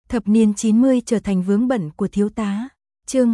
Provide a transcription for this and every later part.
Thập niên 90 trở thành vướng bận của thiếu tá. Chương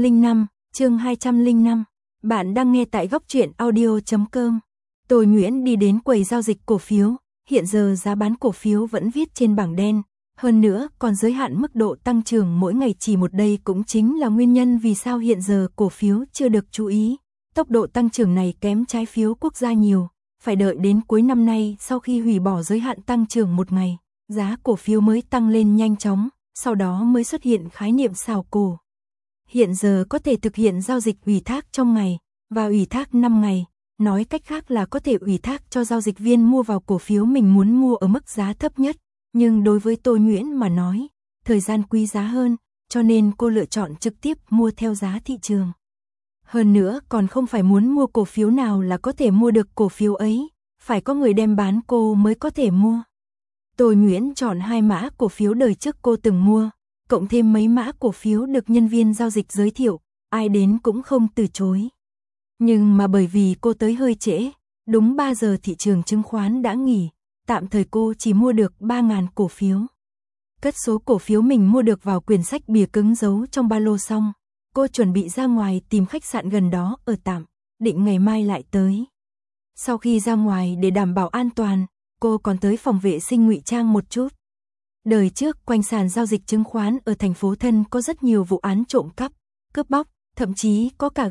205. Bạn đang nghe tại góc truyện audio.com. Tôi Nguyễn đi đến quầy giao dịch cổ phiếu, hiện giờ giá bán cổ phiếu vẫn viết trên bảng đen, hơn nữa còn giới hạn mức độ tăng trưởng mỗi ngày chỉ một, đây cũng chính là nguyên nhân vì sao hiện giờ cổ phiếu chưa được chú ý. Tốc độ tăng trưởng này kém trái phiếu quốc gia nhiều, phải đợi đến cuối năm nay sau khi hủy bỏ giới hạn tăng trưởng một ngày, giá cổ phiếu mới tăng lên nhanh chóng, sau đó mới xuất hiện khái niệm xào cổ. Hiện giờ có thể thực hiện giao dịch ủy thác trong ngày và ủy thác 5 ngày, nói cách khác là có thể ủy thác cho giao dịch viên mua vào cổ phiếu mình muốn mua ở mức giá thấp nhất, nhưng đối với Tô Nguyễn mà nói, thời gian quý giá hơn, cho nên cô lựa chọn trực tiếp mua theo giá thị trường. Hơn nữa còn không phải muốn mua cổ phiếu nào là có thể mua được cổ phiếu ấy, phải có người đem bán cô mới có thể mua. Tô Nguyễn chọn 2 mã cổ phiếu đời trước cô từng mua, cộng thêm mấy mã cổ phiếu được nhân viên giao dịch giới thiệu, ai đến cũng không từ chối. Nhưng mà bởi vì cô tới hơi trễ, đúng 3 giờ thị trường chứng khoán đã nghỉ, tạm thời cô chỉ mua được 3.000 cổ phiếu. Cất số cổ phiếu mình mua được vào quyển sách bìa cứng giấu trong ba lô xong, cô chuẩn bị ra ngoài tìm khách sạn gần đó ở tạm, định ngày mai lại tới. Sau khi ra ngoài để đảm bảo an toàn, cô còn tới phòng vệ sinh ngụy trang một chút. Đời trước quanh sàn giao dịch chứng khoán ở thành phố Thân có rất nhiều vụ án trộm cắp, cướp bóc, thậm chí có cả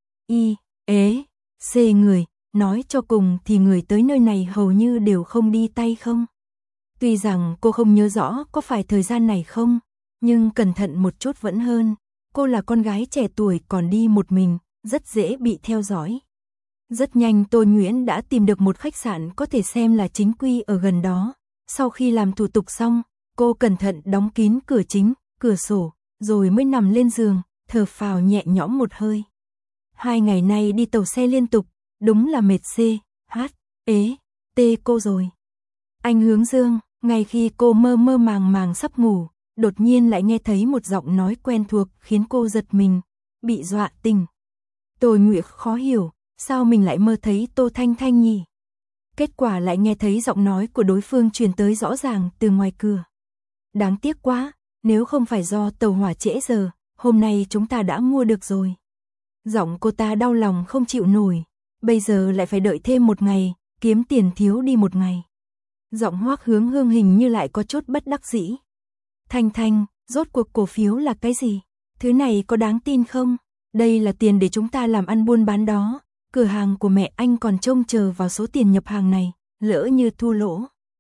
C người, nói cho cùng thì người tới nơi này hầu như đều không đi tay không. Tuy rằng cô không nhớ rõ có phải thời gian này không, nhưng cẩn thận một chút vẫn hơn. Cô là con gái trẻ tuổi còn đi một mình, rất dễ bị theo dõi. Rất nhanh Tô Nguyễn đã tìm được một khách sạn có thể xem là chính quy ở gần đó. Sau khi làm thủ tục xong, cô cẩn thận đóng kín cửa chính, cửa sổ, rồi mới nằm lên giường, thở phào nhẹ nhõm một hơi. 2 ngày nay đi tàu xe liên tục, đúng là mệt cô rồi. Anh Hướng Dương, ngay khi cô mơ mơ màng sắp ngủ, đột nhiên lại nghe thấy một giọng nói quen thuộc khiến cô giật mình, bị dọa tỉnh. Tô Nguyễn khó hiểu, sao mình lại mơ thấy Tô Thanh Thanh nhỉ? Kết quả lại nghe thấy giọng nói của đối phương truyền tới rõ ràng từ ngoài cửa. Đáng tiếc quá, nếu không phải do tàu hỏa trễ giờ, hôm nay chúng ta đã mua được rồi. Giọng cô ta đau lòng không chịu nổi, bây giờ lại phải đợi thêm một ngày, kiếm tiền thiếu đi một ngày. Giọng Hoắc Hướng Hương hình như lại có chút bất đắc dĩ. Thanh Thanh, rốt cuộc cổ phiếu là cái gì? Thứ này có đáng tin không? Đây là tiền để chúng ta làm ăn buôn bán đó. Cửa hàng của mẹ anh còn trông chờ vào số tiền nhập hàng này, lỡ như thua lỗ.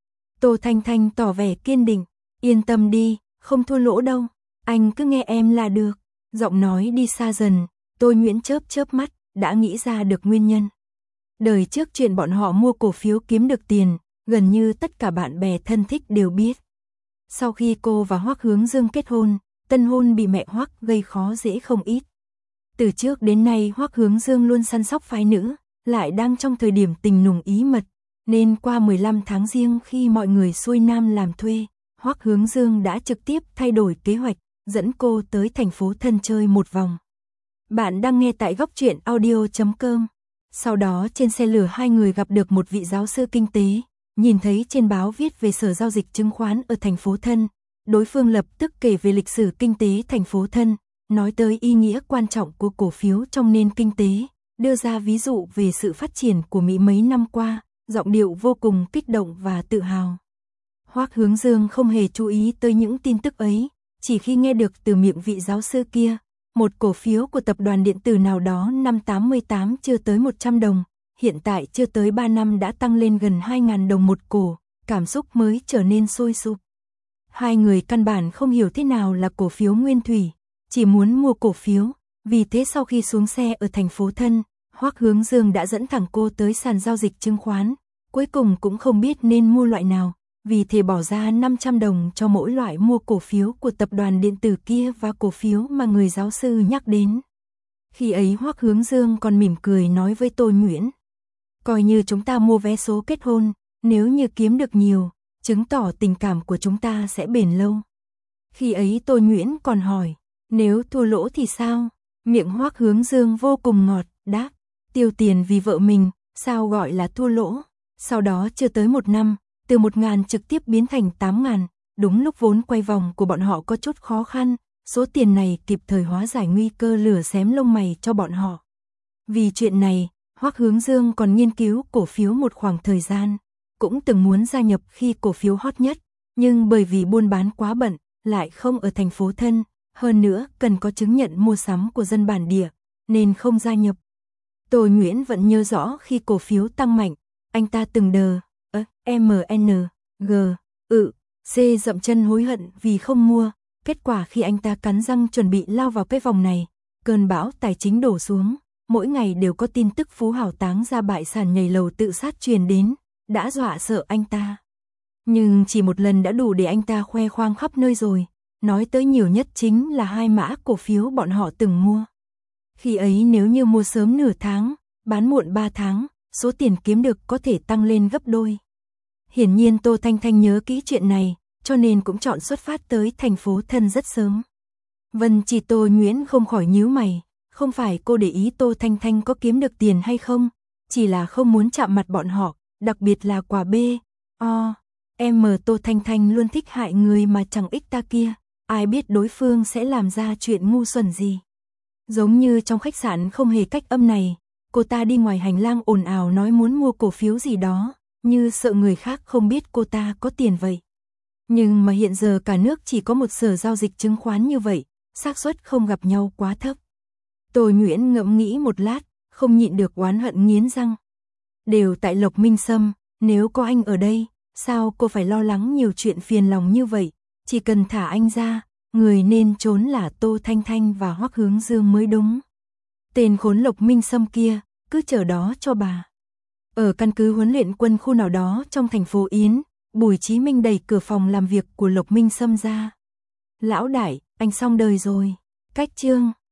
Tô Thanh Thanh tỏ vẻ kiên định, yên tâm đi, không thua lỗ đâu, anh cứ nghe em là được. Giọng nói đi xa dần, Tô Nguyễn chớp mắt, đã nghĩ ra được nguyên nhân. Đời trước chuyện bọn họ mua cổ phiếu kiếm được tiền, gần như tất cả bạn bè thân thích đều biết. Sau khi cô và Hoắc Hướng Dương kết hôn, tân hôn bị mẹ Hoắc gây khó dễ không ít. Từ trước đến nay Hoắc Hướng Dương luôn săn sóc phái nữ, lại đang trong thời điểm tình nùng ý mật, nên qua 15 tháng Giêng khi mọi người xuôi nam làm thuê, Hoắc Hướng Dương đã trực tiếp thay đổi kế hoạch, dẫn cô tới thành phố Thân chơi một vòng. Bạn đang nghe tại góc truyện audio.com. Sau đó trên xe lửa hai người gặp được một vị giáo sư kinh tế, nhìn thấy trên báo viết về sở giao dịch chứng khoán ở thành phố Thân. Đối phương lập tức kể về lịch sử kinh tế thành phố Thân, nói tới ý nghĩa quan trọng của cổ phiếu trong nền kinh tế, đưa ra ví dụ về sự phát triển của Mỹ mấy năm qua, giọng điệu vô cùng kích động và tự hào. Hoắc Hướng Dương không hề chú ý tới những tin tức ấy, chỉ khi nghe được từ miệng vị giáo sư kia, một cổ phiếu của tập đoàn điện tử nào đó năm 88 chưa tới 100 đồng, hiện tại chưa tới 3 năm đã tăng lên gần 2.000 đồng một cổ, cảm xúc mới trở nên sôi sục. Hai người căn bản không hiểu thế nào là cổ phiếu nguyên thủy, chỉ muốn mua cổ phiếu, vì thế sau khi xuống xe ở thành phố Thân, Hoắc Hướng Dương đã dẫn thẳng cô tới sàn giao dịch chứng khoán, cuối cùng cũng không biết nên mua loại nào, vì thế bỏ ra 500 đồng cho mỗi loại mua cổ phiếu của tập đoàn điện tử kia và cổ phiếu mà người giáo sư nhắc đến. Khi ấy Hoắc Hướng Dương còn mỉm cười nói với Tô Nguyễn, coi như chúng ta mua vé số kết hôn, nếu như kiếm được nhiều, chứng tỏ tình cảm của chúng ta sẽ bền lâu. Khi ấy Tô Nguyễn còn hỏi, nếu thua lỗ thì sao? Miệng Hoắc Hướng Dương vô cùng ngọt, đáp, tiêu tiền vì vợ mình, sao gọi là thua lỗ? Sau đó chưa tới 1 năm, từ 1.000 trực tiếp biến thành 8.000, đúng lúc vốn quay vòng của bọn họ có chút khó khăn, số tiền này kịp thời hóa giải nguy cơ lửa xém lông mày cho bọn họ. Vì chuyện này, Hoắc Hướng Dương còn nghiên cứu cổ phiếu một khoảng thời gian, cũng từng muốn gia nhập khi cổ phiếu hot nhất, nhưng bởi vì buôn bán quá bận, lại không ở thành phố thân, hơn nữa cần có chứng nhận mua sắm của dân bản địa, nên không gia nhập. Tô Nguyễn vẫn nhớ rõ khi cổ phiếu tăng mạnh, anh ta từng C dậm chân hối hận vì không mua, kết quả khi anh ta cắn răng chuẩn bị lao vào cái vòng này, cơn bão tài chính đổ xuống, mỗi ngày đều có tin tức phú hào táng ra bại sản nhảy lầu tự sát truyền đến, đã dọa sợ anh ta. Nhưng chỉ một lần đã đủ để anh ta khoe khoang khắp nơi rồi, nói tới nhiều nhất chính là 2 mã cổ phiếu bọn họ từng mua. Khi ấy nếu như mua sớm nửa tháng, bán muộn 3 tháng, số tiền kiếm được có thể tăng lên gấp đôi. Hiển nhiên Tô Thanh Thanh nhớ kỹ chuyện này, cho nên cũng chọn xuất phát tới thành phố thân rất sớm. Vân Chỉ Tô Nguyễn không khỏi nhíu mày, không phải cô để ý Tô Thanh Thanh có kiếm được tiền hay không, chỉ là không muốn chạm mặt bọn họ, đặc biệt là quả Tô Thanh Thanh luôn thích hại người mà chẳng ích ta kia, ai biết đối phương sẽ làm ra chuyện ngu xuẩn gì. Giống như trong khách sạn không hề cách âm này, cô ta đi ngoài hành lang ồn ào nói muốn mua cổ phiếu gì đó, như sợ người khác không biết cô ta có tiền vậy. Nhưng mà hiện giờ cả nước chỉ có một sở giao dịch chứng khoán như vậy, xác suất không gặp nhau quá thấp. Tô Nguyễn ngẫm nghĩ một lát, không nhịn được oán hận nghiến răng. Đều tại Lộc Minh Sâm, nếu có anh ở đây, sao cô phải lo lắng nhiều chuyện phiền lòng như vậy, chỉ cần thả anh ra, người nên trốn là Tô Thanh Thanh và Hoắc Hướng Dương mới đúng. Tên khốn Lộc Minh Sâm kia, cứ chờ đó cho bà. Ở căn cứ huấn luyện quân khu nào đó trong thành phố Yến, Bùi Chí Minh đẩy cửa phòng làm việc của Lộc Minh Sâm ra. Lão đại, anh xong đời rồi. Cách chương